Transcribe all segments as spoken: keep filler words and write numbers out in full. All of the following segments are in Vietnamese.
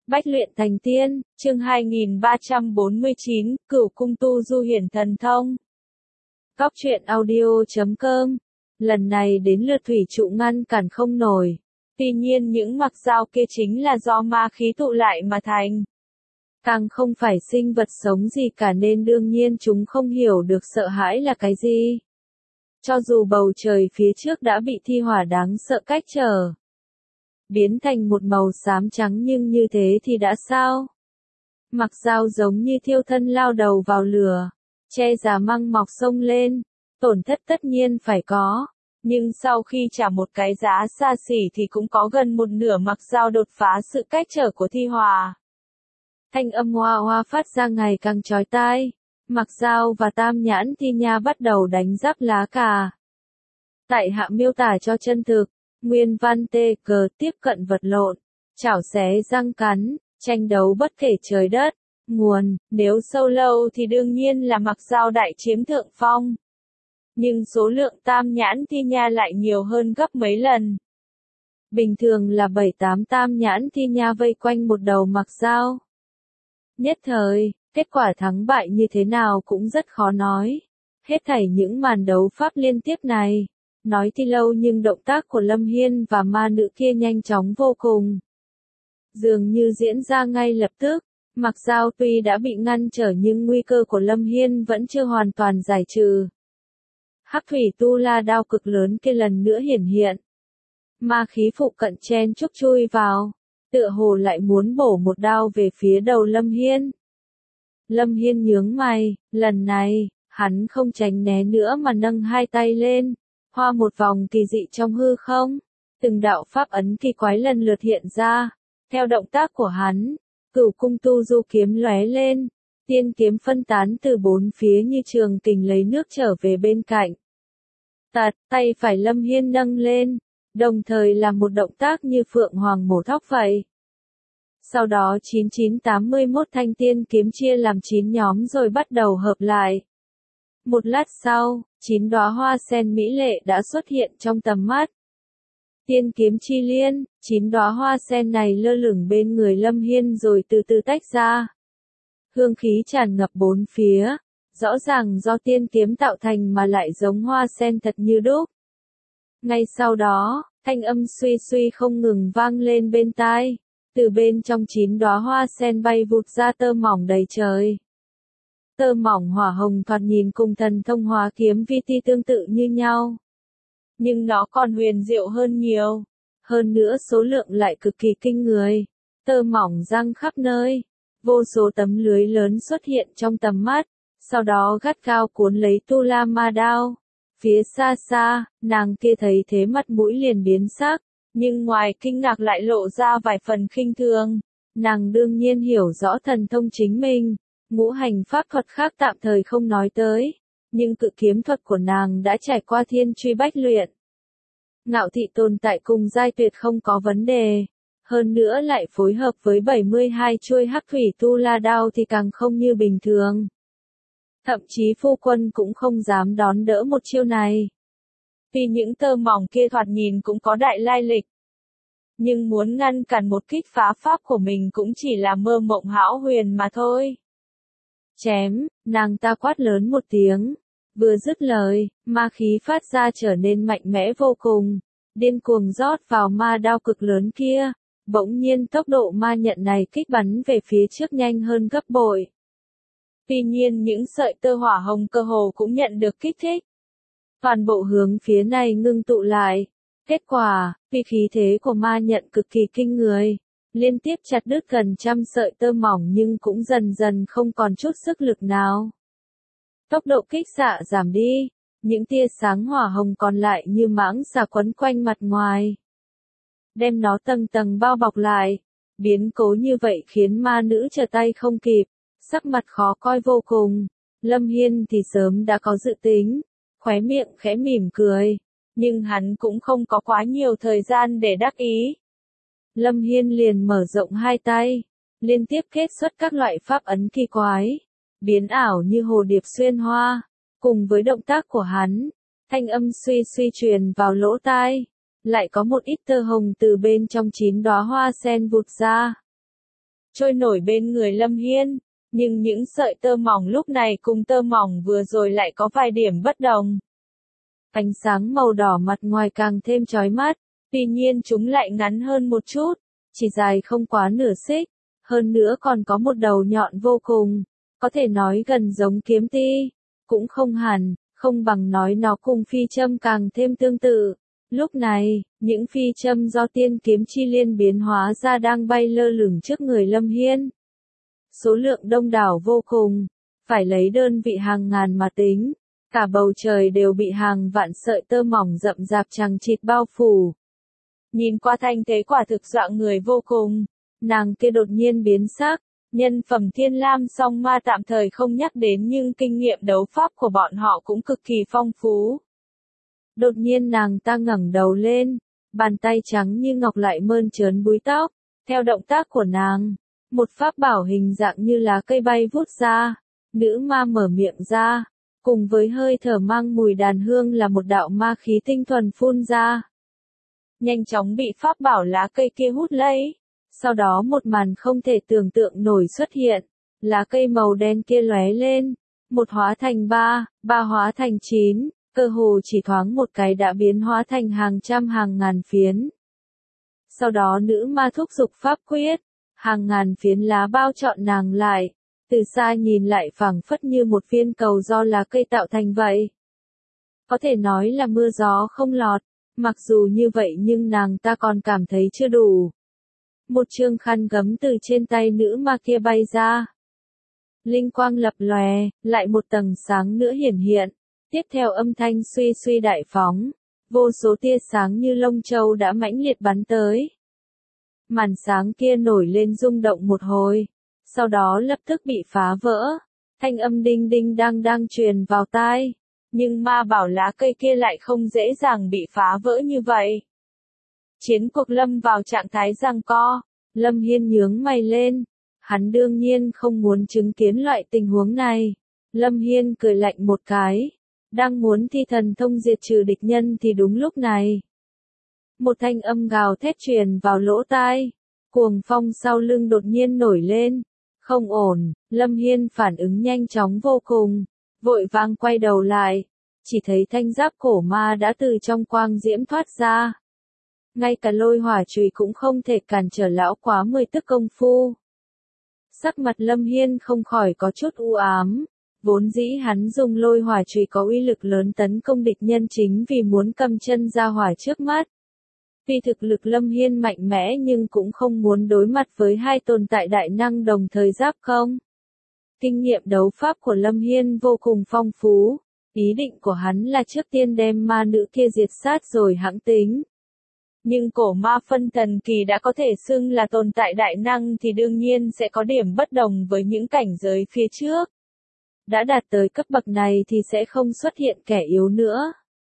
Bách luyện thành tiên, chương hai nghìn ba trăm bốn mươi chín, Cửu cung tu du hiển thần thông. Góc truyện audio chấm com. Lần này đến lượt thủy trụ ngăn cản không nổi. Tuy nhiên những mặc dao kia chính là do ma khí tụ lại mà thành. Càng không phải sinh vật sống gì cả nên đương nhiên chúng không hiểu được sợ hãi là cái gì. Cho dù bầu trời phía trước đã bị thi hỏa đáng sợ cách trở biến thành một màu xám trắng, nhưng như thế thì đã sao? Mặc dao giống như thiêu thân lao đầu vào lửa, che già măng mọc sông lên, tổn thất tất nhiên phải có, nhưng sau khi trả một cái giá xa xỉ thì cũng có gần một nửa mặc dao đột phá sự cách trở của thi hỏa. Thanh âm hoa hoa phát ra ngày càng chói tai, mặc dao và tam nhãn thi nha bắt đầu đánh giáp lá cà. Tại hạ miêu tả cho chân thực. Nguyên văn tê cờ tiếp cận vật lộn, chảo xé răng cắn, tranh đấu bất kể trời đất, nguồn, nếu sâu lâu thì đương nhiên là mặc dao đại chiếm thượng phong. Nhưng số lượng tam nhãn thi nha lại nhiều hơn gấp mấy lần. Bình thường là bảy tám tam nhãn thi nha vây quanh một đầu mặc dao. Nhất thời, kết quả thắng bại như thế nào cũng rất khó nói. Hết thảy những màn đấu pháp liên tiếp này. Nói thì lâu nhưng động tác của Lâm Hiên và ma nữ kia nhanh chóng vô cùng. Dường như diễn ra ngay lập tức, mặc dao tuy đã bị ngăn trở nhưng nguy cơ của Lâm Hiên vẫn chưa hoàn toàn giải trừ. Hắc thủy tu la đao cực lớn kia lần nữa hiển hiện. Ma khí phụ cận chen chúc chui vào, tựa hồ lại muốn bổ một đao về phía đầu Lâm Hiên. Lâm Hiên nhướng mày, lần này, hắn không tránh né nữa mà nâng hai tay lên. Hoa một vòng kỳ dị trong hư không, từng đạo pháp ấn kỳ quái lần lượt hiện ra, theo động tác của hắn, cửu cung tu du kiếm lóe lên, tiên kiếm phân tán từ bốn phía như trường kình lấy nước trở về bên cạnh. Tạt, tay phải Lâm Hiên nâng lên, đồng thời làm một động tác như phượng hoàng mổ thóc vậy. Sau đó chín chín tám mươi mốt thanh tiên kiếm chia làm chín nhóm rồi bắt đầu hợp lại. Một lát sau, chín đóa hoa sen mỹ lệ đã xuất hiện trong tầm mắt. Tiên kiếm chi liên, chín đóa hoa sen này lơ lửng bên người Lâm Hiên rồi từ từ tách ra. Hương khí tràn ngập bốn phía, rõ ràng do tiên kiếm tạo thành mà lại giống hoa sen thật như đúc. Ngay sau đó, thanh âm suy suy không ngừng vang lên bên tai, từ bên trong chín đóa hoa sen bay vụt ra tơ mỏng đầy trời. Tơ mỏng hỏa hồng thoạt nhìn cùng thần thông hóa kiếm vi ti tương tự như nhau. Nhưng nó còn huyền diệu hơn nhiều. Hơn nữa số lượng lại cực kỳ kinh người. Tơ mỏng răng khắp nơi. Vô số tấm lưới lớn xuất hiện trong tầm mắt. Sau đó gắt gao cuốn lấy tu la ma đao. Phía xa xa, nàng kia thấy thế mặt mũi liền biến sắc. Nhưng ngoài kinh ngạc lại lộ ra vài phần khinh thường. Nàng đương nhiên hiểu rõ thần thông chính mình. Ngũ hành pháp thuật khác tạm thời không nói tới, nhưng cự kiếm thuật của nàng đã trải qua thiên truy bách luyện. Ngạo thị tồn tại cùng giai tuyệt không có vấn đề, hơn nữa lại phối hợp với bảy mươi hai chuôi hắc thủy tu la đao thì càng không như bình thường. Thậm chí phu quân cũng không dám đón đỡ một chiêu này. Vì những tơ mỏng kia thoạt nhìn cũng có đại lai lịch. Nhưng muốn ngăn cản một kích phá pháp của mình cũng chỉ là mơ mộng hão huyền mà thôi. Chém, nàng ta quát lớn một tiếng. Vừa dứt lời, ma khí phát ra trở nên mạnh mẽ vô cùng. Điên cuồng rót vào ma đao cực lớn kia. Bỗng nhiên tốc độ ma nhận này kích bắn về phía trước nhanh hơn gấp bội. Tuy nhiên những sợi tơ hỏa hồng cơ hồ cũng nhận được kích thích. Toàn bộ hướng phía này ngưng tụ lại. Kết quả, vì khí thế của ma nhận cực kỳ kinh người. Liên tiếp chặt đứt gần trăm sợi tơ mỏng nhưng cũng dần dần không còn chút sức lực nào. Tốc độ kích xạ giảm đi, những tia sáng hỏa hồng còn lại như mãng xà quấn quanh mặt ngoài. Đem nó tầng tầng bao bọc lại, biến cố như vậy khiến ma nữ trở tay không kịp, sắc mặt khó coi vô cùng. Lâm Hiên thì sớm đã có dự tính, khóe miệng khẽ mỉm cười, nhưng hắn cũng không có quá nhiều thời gian để đắc ý. Lâm Hiên liền mở rộng hai tay, liên tiếp kết xuất các loại pháp ấn kỳ quái, biến ảo như hồ điệp xuyên hoa, cùng với động tác của hắn, thanh âm suy suy truyền vào lỗ tai, lại có một ít tơ hồng từ bên trong chín đóa hoa sen vụt ra. trôi nổi bên người Lâm Hiên, nhưng những sợi tơ mỏng lúc này cùng tơ mỏng vừa rồi lại có vài điểm bất đồng. Ánh sáng màu đỏ mặt ngoài càng thêm chói mắt, tuy nhiên chúng lại ngắn hơn một chút, chỉ dài không quá nửa xích, hơn nữa còn có một đầu nhọn vô cùng, có thể nói gần giống kiếm ti, cũng không hẳn, không bằng nói nó cùng phi châm càng thêm tương tự. Lúc này, những phi châm do tiên kiếm chi liên biến hóa ra đang bay lơ lửng trước người Lâm Hiên. Số lượng đông đảo vô cùng, phải lấy đơn vị hàng ngàn mà tính, cả bầu trời đều bị hàng vạn sợi tơ mỏng rậm rạp chằng chịt bao phủ. Nhìn qua thanh thế quả thực dọa người vô cùng, nàng kia đột nhiên biến sắc, nhân phẩm thiên lam song ma tạm thời không nhắc đến nhưng kinh nghiệm đấu pháp của bọn họ cũng cực kỳ phong phú. Đột nhiên nàng ta ngẩng đầu lên, bàn tay trắng như ngọc lại mơn trớn búi tóc, theo động tác của nàng, một pháp bảo hình dạng như lá cây bay vút ra, nữ ma mở miệng ra, cùng với hơi thở mang mùi đàn hương là một đạo ma khí tinh thuần phun ra. Nhanh chóng bị pháp bảo lá cây kia hút lấy, sau đó một màn không thể tưởng tượng nổi xuất hiện, lá cây màu đen kia lóe lên, một hóa thành ba, ba hóa thành chín, cơ hồ chỉ thoáng một cái đã biến hóa thành hàng trăm hàng ngàn phiến. Sau đó nữ ma thúc giục pháp quyết, hàng ngàn phiến lá bao trọn nàng lại, từ xa nhìn lại phảng phất như một viên cầu do lá cây tạo thành vậy. Có thể nói là mưa gió không lọt, mặc dù như vậy nhưng nàng ta còn cảm thấy chưa đủ. Một chương khăn gấm từ trên tay nữ ma kia bay ra. Linh quang lập lòe, lại một tầng sáng nữa hiển hiện. Tiếp theo âm thanh suy suy đại phóng, vô số tia sáng như lông châu đã mãnh liệt bắn tới. Màn sáng kia nổi lên rung động một hồi, sau đó lập tức bị phá vỡ, thanh âm đinh đinh đang đang truyền vào tai, nhưng ma bảo lá cây kia lại không dễ dàng bị phá vỡ như vậy. Chiến cuộc lâm vào trạng thái giằng co, Lâm Hiên nhướng mày lên, hắn đương nhiên không muốn chứng kiến loại tình huống này. Lâm Hiên cười lạnh một cái, đang muốn thi thần thông diệt trừ địch nhân thì đúng lúc này. Một thanh âm gào thét truyền vào lỗ tai, cuồng phong sau lưng đột nhiên nổi lên, không ổn, Lâm Hiên phản ứng nhanh chóng vô cùng, vội vàng quay đầu lại, chỉ thấy thanh giáp cổ ma đã từ trong quang diễm thoát ra. Ngay cả lôi hỏa chùy cũng không thể cản trở lão quá mười tức công phu. Sắc mặt Lâm Hiên không khỏi có chút u ám, vốn dĩ hắn dùng lôi hỏa chùy có uy lực lớn tấn công địch nhân chính vì muốn cầm chân ra hỏa trước mắt. Vì thực lực Lâm Hiên mạnh mẽ nhưng cũng không muốn đối mặt với hai tồn tại đại năng đồng thời giáp công. Kinh nghiệm đấu pháp của Lâm Hiên vô cùng phong phú, ý định của hắn là trước tiên đem ma nữ kia diệt sát rồi hãng tính. Nhưng cổ ma phân thần kỳ đã có thể xưng là tồn tại đại năng thì đương nhiên sẽ có điểm bất đồng với những cảnh giới phía trước. Đã đạt tới cấp bậc này thì sẽ không xuất hiện kẻ yếu nữa.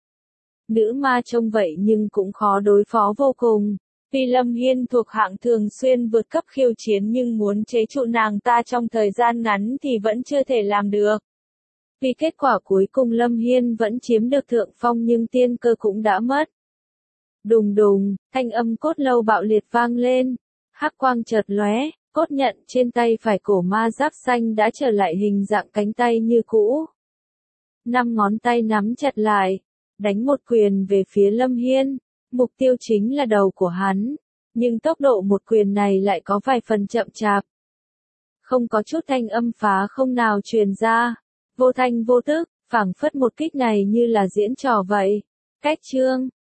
Nữ ma trông vậy nhưng cũng khó đối phó vô cùng. Vì Lâm Hiên thuộc hạng thường xuyên vượt cấp khiêu chiến nhưng muốn chế trụ nàng ta trong thời gian ngắn thì vẫn chưa thể làm được. Vì kết quả cuối cùng Lâm Hiên vẫn chiếm được thượng phong nhưng tiên cơ cũng đã mất. Đùng đùng, thanh âm cốt lâu bạo liệt vang lên, hắc quang chợt lóe, cốt nhận trên tay phải cổ ma giáp xanh đã trở lại hình dạng cánh tay như cũ. Năm ngón tay nắm chặt lại, đánh một quyền về phía Lâm Hiên, mục tiêu chính là đầu của hắn, nhưng tốc độ một quyền này lại có vài phần chậm chạp. Không có chút thanh âm phá không nào truyền ra, vô thanh vô tức, phảng phất một kích này như là diễn trò vậy. Cách chương